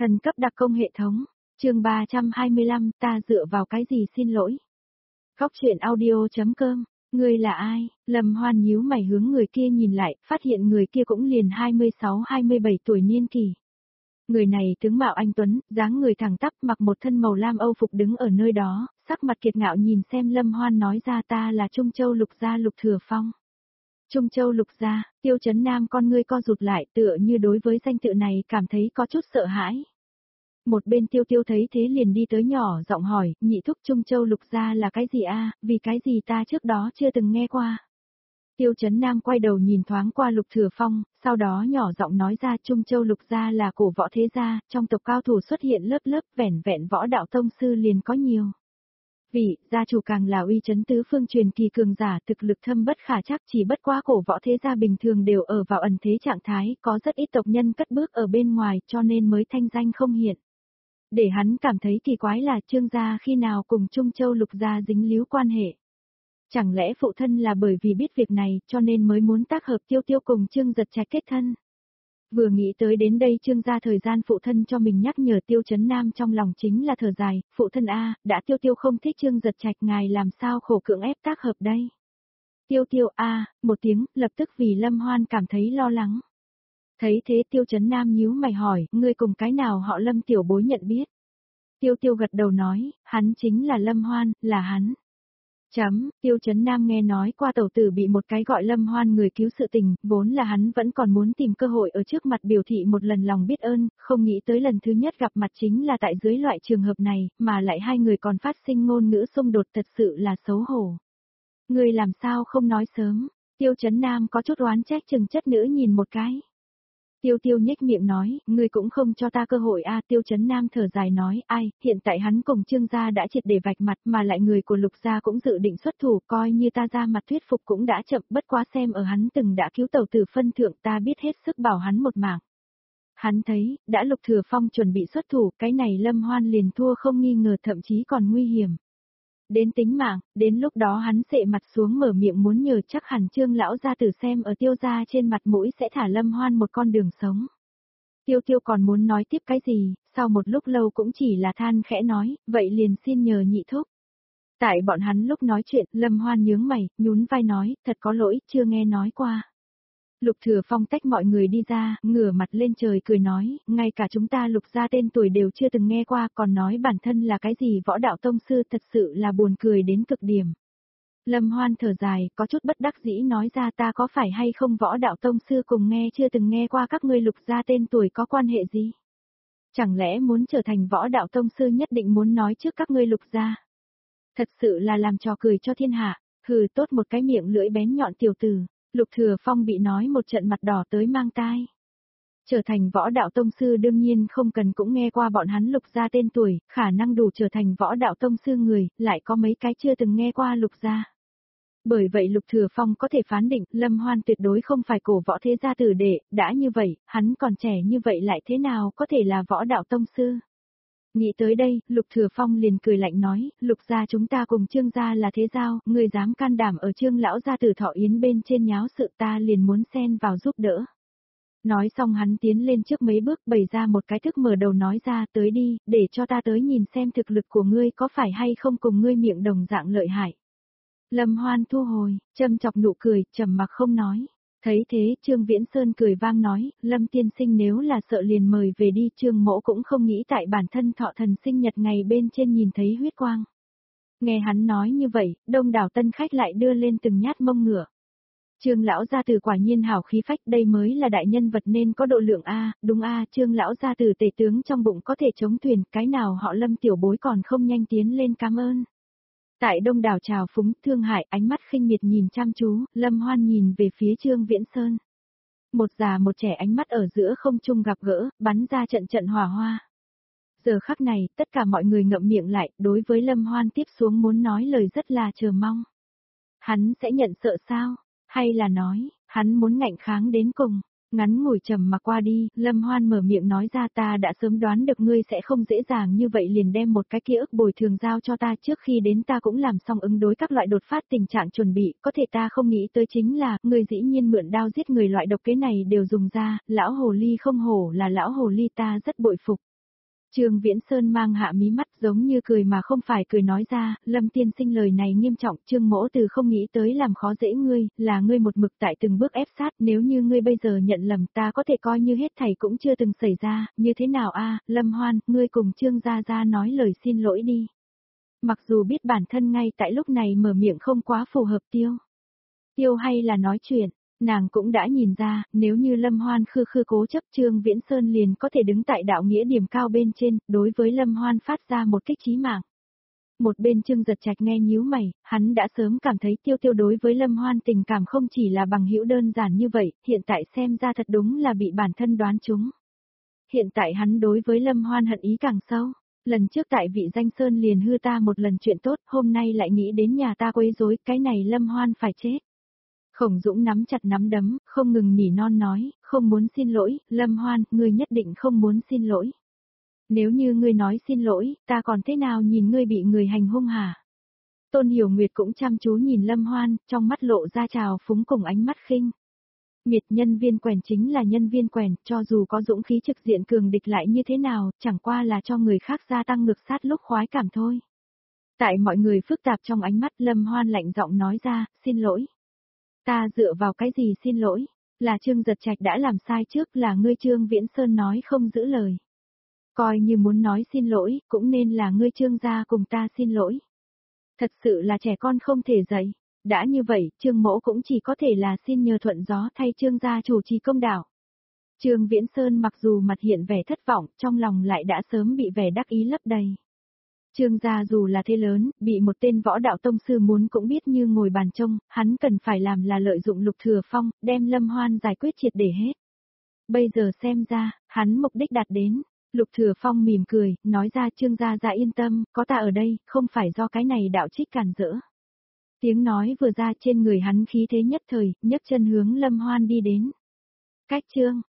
Thần cấp đặc công hệ thống, chương 325, ta dựa vào cái gì xin lỗi. Góc truyện audio.com, ngươi là ai? Lâm Hoan nhíu mày hướng người kia nhìn lại, phát hiện người kia cũng liền 26-27 tuổi niên kỳ. Người này tướng mạo anh tuấn, dáng người thẳng tắp, mặc một thân màu lam âu phục đứng ở nơi đó, sắc mặt kiệt ngạo nhìn xem Lâm Hoan nói ra ta là Trung Châu Lục gia Lục Thừa Phong. Trung Châu Lục gia, Tiêu Chấn Nam con ngươi co rụt lại tựa như đối với danh tự này cảm thấy có chút sợ hãi. Một bên Tiêu Tiêu thấy thế liền đi tới nhỏ giọng hỏi, nhị thúc Trung Châu Lục gia là cái gì a? Vì cái gì ta trước đó chưa từng nghe qua. Tiêu Chấn Nam quay đầu nhìn thoáng qua Lục Thừa Phong, sau đó nhỏ giọng nói ra Trung Châu Lục gia là cổ võ thế gia, trong tộc cao thủ xuất hiện lớp lớp vẻn vẹn võ đạo tông sư liền có nhiều. Vị, gia chủ càng là uy chấn tứ phương truyền kỳ cường giả thực lực thâm bất khả trắc, chỉ bất quá cổ võ thế gia bình thường đều ở vào ẩn thế trạng thái, có rất ít tộc nhân cất bước ở bên ngoài cho nên mới thanh danh không hiện. Để hắn cảm thấy kỳ quái là Trương gia khi nào cùng Trung Châu Lục gia dính líu quan hệ. Chẳng lẽ phụ thân là bởi vì biết việc này cho nên mới muốn tác hợp Tiêu Tiêu cùng Trương Giật Trạch kết thân. Vừa nghĩ tới đến đây Trương gia thời gian phụ thân cho mình nhắc nhở Tiêu Chấn Nam trong lòng chính là thở dài, phụ thân a, đã Tiêu Tiêu không thích Trương Giật Trạch ngài làm sao khổ cưỡng ép tác hợp đây. Tiêu Tiêu a, một tiếng, lập tức vì Lâm Hoan cảm thấy lo lắng. Thấy thế Tiêu Chấn Nam nhíu mày hỏi, ngươi cùng cái nào họ Lâm tiểu bối nhận biết. Tiêu Tiêu gật đầu nói, hắn chính là Lâm Hoan, là hắn. Tiêu Chấn Nam nghe nói qua tẩu tử bị một cái gọi Lâm Hoan người cứu sự tình, vốn là hắn vẫn còn muốn tìm cơ hội ở trước mặt biểu thị một lần lòng biết ơn, không nghĩ tới lần thứ nhất gặp mặt chính là tại dưới loại trường hợp này, mà lại hai người còn phát sinh ngôn ngữ xung đột thật sự là xấu hổ. Người làm sao không nói sớm, Tiêu Chấn Nam có chút oán trách chừng chất nữ nhìn một cái. Tiêu Tiêu nhếch miệng nói, ngươi cũng không cho ta cơ hội a. Tiêu Chấn Nam thở dài nói, ai, hiện tại hắn cùng Trương gia đã triệt để vạch mặt mà lại người của Lục gia cũng dự định xuất thủ, coi như ta ra mặt thuyết phục cũng đã chậm, bất quá xem ở hắn từng đã cứu tẩu tử phân thượng ta biết hết sức bảo hắn một mạng. Hắn thấy, đã Lục Thừa Phong chuẩn bị xuất thủ, cái này Lâm Hoan liền thua không nghi ngờ thậm chí còn nguy hiểm. Đến tính mạng, đến lúc đó hắn sệ mặt xuống mở miệng muốn nhờ chắc hẳn Trương lão gia tử xem ở Tiêu gia trên mặt mũi sẽ thả Lâm Hoan một con đường sống. Tiêu Tiêu còn muốn nói tiếp cái gì, sau một lúc lâu cũng chỉ là than khẽ nói, vậy liền xin nhờ nhị thúc. Tại bọn hắn lúc nói chuyện, Lâm Hoan nhướng mày, nhún vai nói, thật có lỗi, chưa nghe nói qua. Lục Thừa Phong tách mọi người đi ra, ngửa mặt lên trời cười nói, ngay cả chúng ta Lục gia tên tuổi đều chưa từng nghe qua, còn nói bản thân là cái gì võ đạo tông sư, thật sự là buồn cười đến cực điểm. Lâm Hoan thở dài, có chút bất đắc dĩ nói ra ta có phải hay không võ đạo tông sư cùng nghe chưa từng nghe qua các ngươi Lục gia tên tuổi có quan hệ gì? Chẳng lẽ muốn trở thành võ đạo tông sư nhất định muốn nói trước các ngươi Lục gia? Thật sự là làm trò cười cho thiên hạ, hừ tốt một cái miệng lưỡi bén nhọn tiểu tử. Lục Thừa Phong bị nói một trận mặt đỏ tới mang tai. Trở thành võ đạo tông sư đương nhiên không cần cũng nghe qua bọn hắn Lục gia tên tuổi, khả năng đủ trở thành võ đạo tông sư người, lại có mấy cái chưa từng nghe qua Lục gia. Bởi vậy Lục Thừa Phong có thể phán định Lâm Hoan tuyệt đối không phải cổ võ thế gia tử đệ, đã như vậy, hắn còn trẻ như vậy lại thế nào có thể là võ đạo tông sư. Nghĩ tới đây, Lục Thừa Phong liền cười lạnh nói, Lục gia chúng ta cùng Trương gia là thế giao, người dám can đảm ở Trương lão gia tử thọ yến bên trên nháo sự ta liền muốn xen vào giúp đỡ. Nói xong hắn tiến lên trước mấy bước bày ra một cái thức mở đầu nói ra tới đi, để cho ta tới nhìn xem thực lực của ngươi có phải hay không cùng ngươi miệng đồng dạng lợi hại. Lâm Hoan thu hồi, châm chọc nụ cười, trầm mặc không nói. Thấy thế, Trương Viễn Sơn cười vang nói, Lâm tiên sinh nếu là sợ liền mời về đi, Trương mỗ cũng không nghĩ tại bản thân thọ thần sinh nhật ngày bên trên nhìn thấy huyết quang. Nghe hắn nói như vậy, đông đảo tân khách lại đưa lên từng nhát mông ngựa. Trương lão gia tử quả nhiên hào khí phách, đây mới là đại nhân vật nên có độ lượng a, đúng a, Trương lão gia tử tể tướng trong bụng có thể chống thuyền, cái nào họ Lâm tiểu bối còn không nhanh tiến lên cảm ơn. Tại đông đảo trào phúng, thương hại, ánh mắt khinh miệt nhìn chăm chú, Lâm Hoan nhìn về phía Trương Viễn Sơn. Một già một trẻ ánh mắt ở giữa không trung gặp gỡ, bắn ra trận trận hỏa hoa. Giờ khắc này, tất cả mọi người ngậm miệng lại, đối với Lâm Hoan tiếp xuống muốn nói lời rất là chờ mong. Hắn sẽ nhận sợ sao? Hay là nói, hắn muốn ngạnh kháng đến cùng? Ngắn ngủi trầm mà qua đi, Lâm Hoan mở miệng nói ra ta đã sớm đoán được ngươi sẽ không dễ dàng như vậy liền đem một cái ký ức bồi thường giao cho ta, trước khi đến ta cũng làm xong ứng đối các loại đột phát tình trạng chuẩn bị, có thể ta không nghĩ tới chính là, ngươi dĩ nhiên mượn đao giết người loại độc kế này đều dùng ra, lão hồ ly không hổ là lão hồ ly ta rất bội phục. Trương Viễn Sơn mang hạ mí mắt giống như cười mà không phải cười nói ra, Lâm tiên sinh lời này nghiêm trọng, Trương mỗ từ không nghĩ tới làm khó dễ ngươi, là ngươi một mực tại từng bước ép sát, nếu như ngươi bây giờ nhận lầm ta có thể coi như hết thảy cũng chưa từng xảy ra, như thế nào a Lâm Hoan, ngươi cùng Trương Gia Gia nói lời xin lỗi đi. Mặc dù biết bản thân ngay tại lúc này mở miệng không quá phù hợp Tiêu hay là nói chuyện. Nàng cũng đã nhìn ra, nếu như Lâm Hoan khư cố chấp Trương Viễn Sơn liền có thể đứng tại đạo nghĩa điểm cao bên trên, đối với Lâm Hoan phát ra một kích chí mạng. Một bên Trương Giật Trạch nghe nhíu mày, hắn đã sớm cảm thấy Tiêu đối với Lâm Hoan tình cảm không chỉ là bằng hữu đơn giản như vậy, hiện tại xem ra thật đúng là bị bản thân đoán trúng. Hiện tại hắn đối với Lâm Hoan hận ý càng sâu. Lần trước tại vị danh Sơn liền hư ta một lần chuyện tốt, hôm nay lại nghĩ đến nhà ta quấy rối, cái này Lâm Hoan phải chết. Khổng Dũng nắm chặt nắm đấm, không ngừng nỉ non nói, không muốn xin lỗi, Lâm Hoan, ngươi nhất định không muốn xin lỗi. Nếu như ngươi nói xin lỗi, ta còn thế nào nhìn ngươi bị người hành hung hả? Tôn Hiểu Nguyệt cũng chăm chú nhìn Lâm Hoan, trong mắt lộ ra trào phúng cùng ánh mắt khinh. Miệt nhân viên quèn chính là nhân viên quèn, cho dù có dũng khí trực diện cường địch lại như thế nào, chẳng qua là cho người khác gia tăng ngược sát lúc khoái cảm thôi. Tại mọi người phức tạp trong ánh mắt Lâm Hoan lạnh giọng nói ra, xin lỗi. Ta dựa vào cái gì xin lỗi, là Trương Giật Trạch đã làm sai trước là ngươi Trương Viễn Sơn nói không giữ lời. Coi như muốn nói xin lỗi, cũng nên là ngươi Trương gia cùng ta xin lỗi. Thật sự là trẻ con không thể dạy, đã như vậy, Trương mỗ cũng chỉ có thể là xin nhờ thuận gió thay Trương gia chủ trì công đạo. Trương Viễn Sơn mặc dù mặt hiện vẻ thất vọng, trong lòng lại đã sớm bị vẻ đắc ý lấp đầy. Trương gia dù là thế lớn, bị một tên võ đạo tông sư muốn cũng biết như ngồi bàn trông, hắn cần phải làm là lợi dụng Lục Thừa Phong, đem Lâm Hoan giải quyết triệt để hết. Bây giờ xem ra, hắn mục đích đạt đến. Lục Thừa Phong mỉm cười, nói ra Trương gia gia yên tâm, có ta ở đây, không phải do cái này đạo trích cản rỡ. Tiếng nói vừa ra trên người hắn khí thế nhất thời, nhấc chân hướng Lâm Hoan đi đến. Cách Trương,